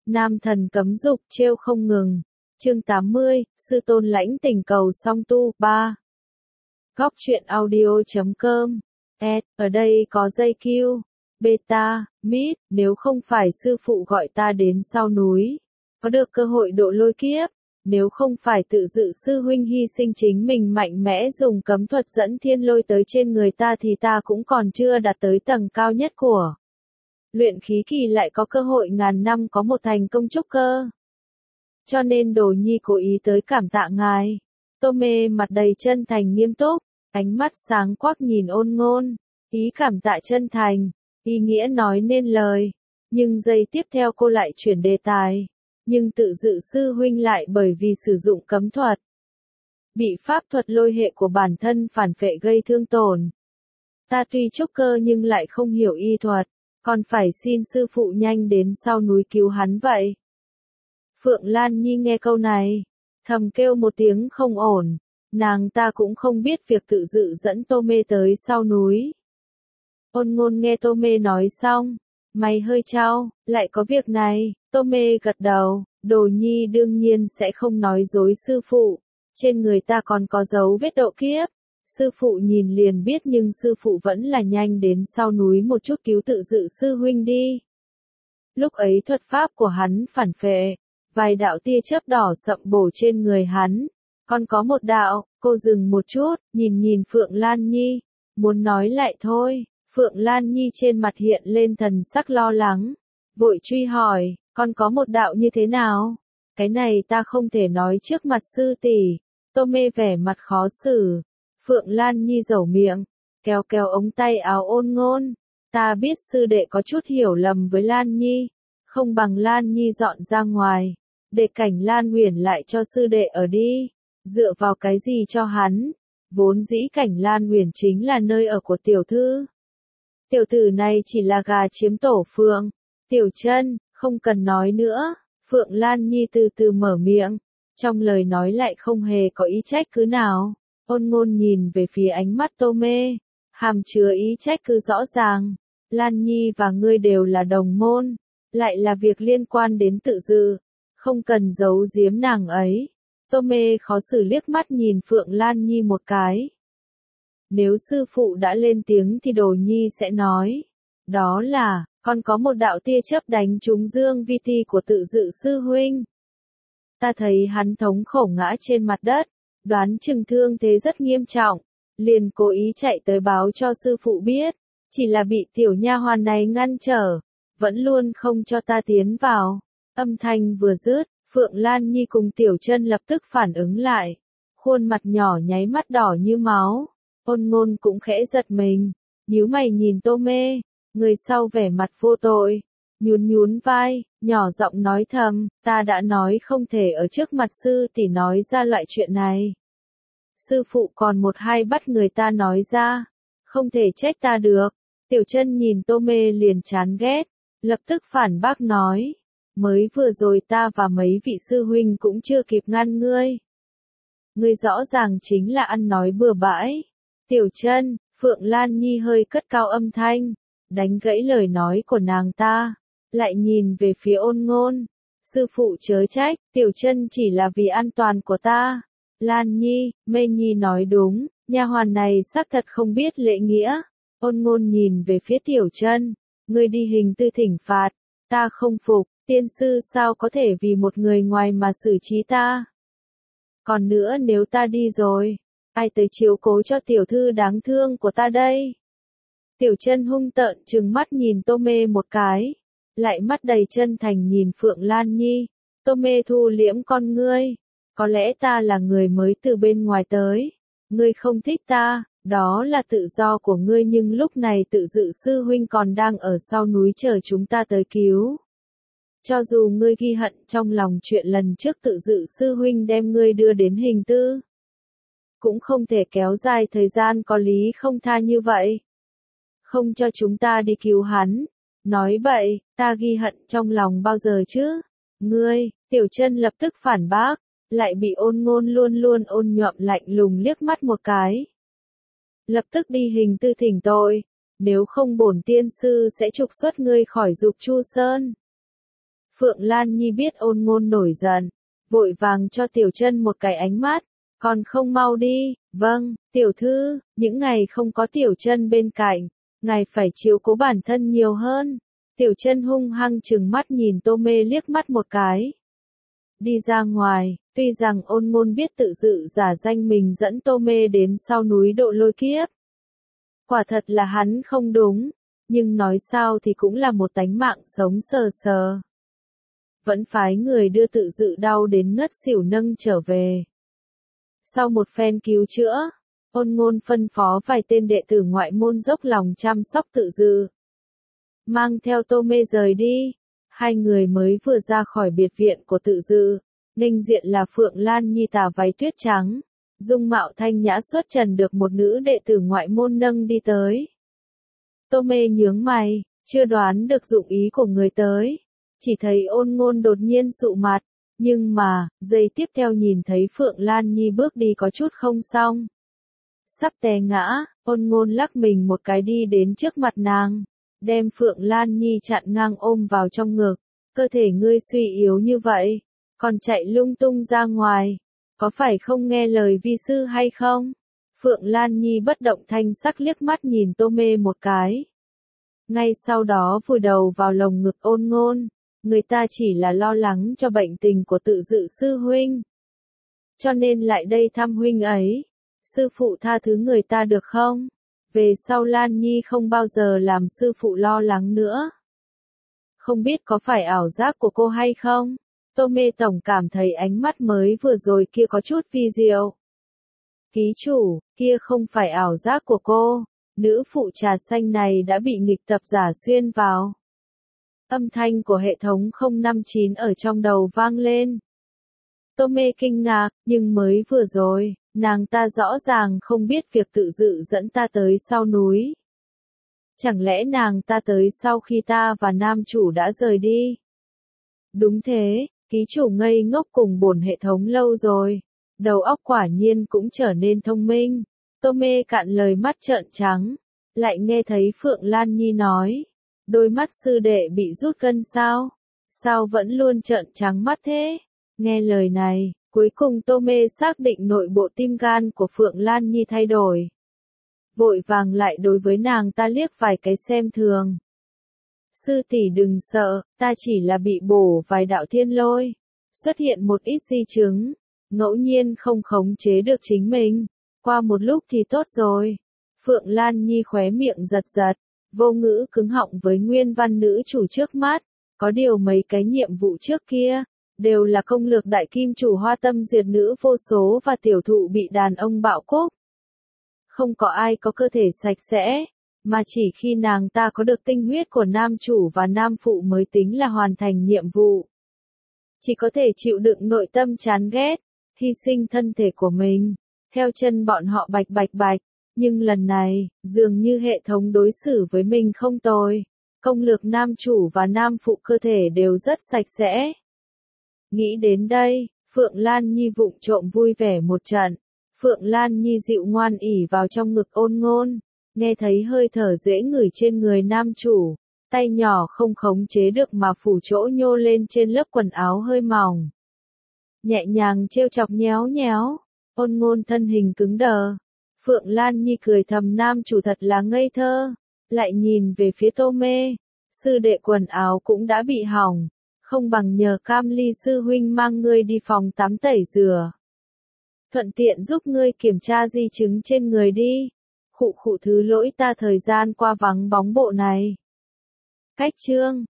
Nam thần cấm dục trêu không ngừng. Chương 80, sư tôn lãnh tình cầu song tu, 3. Góc truyện audio.com. Ở đây có dây Q, beta, mid, nếu không phải sư phụ gọi ta đến sau núi, có được cơ hội độ lôi kiếp, nếu không phải tự dự sư huynh hy sinh chính mình mạnh mẽ dùng cấm thuật dẫn thiên lôi tới trên người ta thì ta cũng còn chưa đạt tới tầng cao nhất của luyện khí kỳ, lại có cơ hội ngàn năm có một thành công trúc cơ. Cho nên Đồ Nhi cố ý tới cảm tạ ngài. Tô Mê mặt đầy chân thành nghiêm túc, ánh mắt sáng quắc nhìn Ôn Ngôn, ý cảm tạ chân thành, ý nghĩa nói nên lời. Nhưng giây tiếp theo cô lại chuyển đề tài. Nhưng tự dự sư huynh lại bởi vì sử dụng cấm thuật, bị pháp thuật lôi hệ của bản thân phản phệ gây thương tổn. Ta tuy trúc cơ nhưng lại không hiểu y thuật, còn phải xin sư phụ nhanh đến sau núi cứu hắn vậy. Phượng Lan Nhi nghe câu này, thầm kêu một tiếng không ổn, nàng ta cũng không biết việc tự dự dẫn Tô Mê tới sau núi. Ôn Ngôn nghe Tô Mê nói xong, mày hơi chau, lại có việc này. Tô Mê gật đầu, Đồ Nhi đương nhiên sẽ không nói dối sư phụ, trên người ta còn có dấu vết độ kiếp. Sư phụ nhìn liền biết, nhưng sư phụ vẫn là nhanh đến sau núi một chút cứu tự dự sư huynh đi. Lúc ấy thuật pháp của hắn phản phệ, vài đạo tia chớp đỏ sậm bổ trên người hắn, còn có một đạo. Cô dừng một chút, nhìn Phượng Lan Nhi, muốn nói lại thôi. Phượng Lan Nhi trên mặt hiện lên thần sắc lo lắng, vội truy hỏi, con có một đạo như thế nào? Cái này ta không thể nói trước mặt sư tỷ. Tô Mê vẻ mặt khó xử. Phượng Lan Nhi dẩu miệng, kéo ống tay áo Ôn Ngôn. Ta biết sư đệ có chút hiểu lầm với Lan Nhi, không bằng Lan Nhi dọn ra ngoài, để Cảnh Lan Huyền lại cho sư đệ ở đi. Dựa vào cái gì cho hắn? Vốn dĩ Cảnh Lan Huyền chính là nơi ở của tiểu thư. Tiểu tử này chỉ là gà chiếm tổ phượng. Tiểu Chân, không cần nói nữa. Phượng Lan Nhi từ từ mở miệng, trong lời nói lại không hề có ý trách cứ nào. Ôn Ngôn nhìn về phía ánh mắt Tô Mê, hàm chứa ý trách cứ rõ ràng. Lan Nhi và ngươi đều là đồng môn, lại là việc liên quan đến tự dự, không cần giấu giếm nàng ấy. Tô Mê khó xử liếc mắt nhìn Phượng Lan Nhi một cái. Nếu sư phụ đã lên tiếng thì Đồ Nhi sẽ nói. Đó là, con có một đạo tia chớp đánh trúng dương vi ti của tự dự sư huynh. Ta thấy hắn thống khổ ngã trên mặt đất, đoán chừng thương thế rất nghiêm trọng, liền cố ý chạy tới báo cho sư phụ biết, chỉ là bị tiểu nha hoàn này ngăn trở, vẫn luôn không cho ta tiến vào. Âm thanh vừa dứt, Phượng Lan Nhi cùng Tiểu Chân lập tức phản ứng lại, khuôn mặt nhỏ nháy mắt đỏ như máu. Ôn Ngôn cũng khẽ giật mình, nhíu mày nhìn Tô Mê, người sau vẻ mặt vô tội, nhún vai, nhỏ giọng nói thầm, ta đã nói không thể ở trước mặt sư tỷ nói ra loại chuyện này. Sư phụ còn một hai bắt người ta nói ra, không thể trách ta được. Tiểu Chân nhìn Tô Mê liền chán ghét, lập tức phản bác nói, mới vừa rồi ta và mấy vị sư huynh cũng chưa kịp ngăn ngươi. Ngươi rõ ràng chính là ăn nói bừa bãi. Tiểu Chân, Phượng Lan Nhi hơi cất cao âm thanh, đánh gãy lời nói của nàng ta, lại nhìn về phía Ôn Ngôn. Sư phụ chớ trách, Tiểu Chân chỉ là vì an toàn của ta. Lan Nhi, Mê Nhi nói đúng, nha hoàn này xác thật không biết lễ nghĩa. Ôn Ngôn nhìn về phía Tiểu Chân, ngươi đi hình tư thỉnh phạt, ta không phục, tiên sư sao có thể vì một người ngoài mà xử trí ta. Còn nữa nếu ta đi rồi, ai tới chiếu cố cho tiểu thư đáng thương của ta đây? Tiểu Chân hung tợn trừng mắt nhìn Tô Mê một cái, lại mắt đầy chân thành nhìn Phượng Lan Nhi. Tô Mê thu liễm con ngươi, có lẽ ta là người mới từ bên ngoài tới, ngươi không thích ta, đó là tự do của ngươi, nhưng lúc này tự dự sư huynh còn đang ở sau núi chờ chúng ta tới cứu. Cho dù ngươi ghi hận trong lòng chuyện lần trước tự dự sư huynh đem ngươi đưa đến hình tư, cũng không thể kéo dài thời gian có lý không tha như vậy. Không cho chúng ta đi cứu hắn. Nói bậy, ta ghi hận trong lòng bao giờ chứ? Ngươi, Tiểu Chân lập tức phản bác, lại bị Ôn Ngôn luôn ôn nhuận lạnh lùng liếc mắt một cái. Lập tức đi hình tư thỉnh tội, nếu không bổn tiên sư sẽ trục xuất ngươi khỏi Dục Chu Sơn. Phượng Lan Nhi biết Ôn Ngôn nổi giận, vội vàng cho Tiểu Chân một cái ánh mắt, còn không mau đi. Vâng, tiểu thư, những ngày không có Tiểu Chân bên cạnh, ngài phải chiếu cố bản thân nhiều hơn. Tiểu Chân hung hăng trừng mắt nhìn Tô Mê liếc mắt một cái. Đi ra ngoài, tuy rằng Ôn Ngôn biết tự dự giả danh mình dẫn Tô Mê đến sau núi Độ Lôi Kiếp. Quả thật là hắn không đúng, nhưng nói sao thì cũng là một tánh mạng sống sờ sờ. Vẫn phái người đưa tự dự đau đến ngất xỉu nâng trở về. Sau một phen cứu chữa, Ôn Ngôn phân phó vài tên đệ tử ngoại môn dốc lòng chăm sóc tự dự. Mang theo Tô Mê rời đi, hai người mới vừa ra khỏi biệt viện của tự dự, nghênh diện là Phượng Lan Nhi tà váy tuyết trắng, dung mạo thanh nhã xuất trần được một nữ đệ tử ngoại môn nâng đi tới. Tô Mê nhướng mày, chưa đoán được dụng ý của người tới, chỉ thấy Ôn Ngôn đột nhiên sụ mặt, nhưng mà, giây tiếp theo nhìn thấy Phượng Lan Nhi bước đi có chút không xong. Sắp té ngã, Ôn Ngôn lắc mình một cái đi đến trước mặt nàng, đem Phượng Lan Nhi chặn ngang ôm vào trong ngực. Cơ thể ngươi suy yếu như vậy, còn chạy lung tung ra ngoài, có phải không nghe lời vi sư hay không? Phượng Lan Nhi bất động thanh sắc liếc mắt nhìn Tô Mê một cái. Ngay sau đó vùi đầu vào lồng ngực Ôn Ngôn, người ta chỉ là lo lắng cho bệnh tình của tự dự sư huynh. Cho nên lại đây thăm huynh ấy. Sư phụ tha thứ người ta được không? Về sau Lan Nhi không bao giờ làm sư phụ lo lắng nữa. Không biết có phải ảo giác của cô hay không? Tô Mê tổng cảm thấy ánh mắt mới vừa rồi kia có chút vi diệu. Ký chủ, kia không phải ảo giác của cô, nữ phụ trà xanh này đã bị nghịch tập giả xuyên vào. Âm thanh của hệ thống 059 ở trong đầu vang lên. Tô Mê kinh ngạc, nhưng mới vừa rồi, nàng ta rõ ràng không biết việc tự dự dẫn ta tới sau núi. Chẳng lẽ nàng ta tới sau khi ta và nam chủ đã rời đi? Đúng thế, ký chủ ngây ngốc cùng bổn hệ thống lâu rồi. Đầu óc quả nhiên cũng trở nên thông minh. Tô Mê cạn lời mắt trợn trắng. Lại nghe thấy Phượng Lan Nhi nói. Đôi mắt sư đệ bị rút gân sao? Sao vẫn luôn trợn trắng mắt thế? Nghe lời này, cuối cùng Tô Mê xác định nội bộ tim gan của Phượng Lan Nhi thay đổi. Vội vàng lại đối với nàng ta liếc vài cái xem thường. Sư tỷ đừng sợ, ta chỉ là bị bổ vài đạo thiên lôi. Xuất hiện một ít di chứng, ngẫu nhiên không khống chế được chính mình. Qua một lúc thì tốt rồi. Phượng Lan Nhi khóe miệng giật giật, vô ngữ cứng họng với nguyên văn nữ chủ trước mắt. Có điều mấy cái nhiệm vụ trước kia, đều là công lược đại kim chủ hoa tâm duyệt nữ vô số và tiểu thụ bị đàn ông bạo cúc. Không có ai có cơ thể sạch sẽ, mà chỉ khi nàng ta có được tinh huyết của nam chủ và nam phụ mới tính là hoàn thành nhiệm vụ. Chỉ có thể chịu đựng nội tâm chán ghét, hy sinh thân thể của mình, theo chân bọn họ bạch bạch bạch, nhưng lần này, dường như hệ thống đối xử với mình không tồi. Công lược nam chủ và nam phụ cơ thể đều rất sạch sẽ. Nghĩ đến đây, Phượng Lan Nhi vụng trộm vui vẻ một trận. Phượng Lan Nhi dịu ngoan ỉ vào trong ngực Ôn Ngôn, nghe thấy hơi thở dễ ngửi trên người nam chủ, tay nhỏ không khống chế được mà phủ chỗ nhô lên trên lớp quần áo hơi mỏng. Nhẹ nhàng trêu chọc nhéo nhéo, Ôn Ngôn thân hình cứng đờ. Phượng Lan Nhi cười thầm nam chủ thật là ngây thơ, lại nhìn về phía Tô Mê, sư đệ quần áo cũng đã bị hỏng, không bằng nhờ Cam Ly sư huynh mang ngươi đi phòng tắm tẩy rửa. Thuận tiện giúp ngươi kiểm tra di chứng trên người đi. Khụ khụ thứ lỗi ta thời gian qua vắng bóng bộ này. Cách chương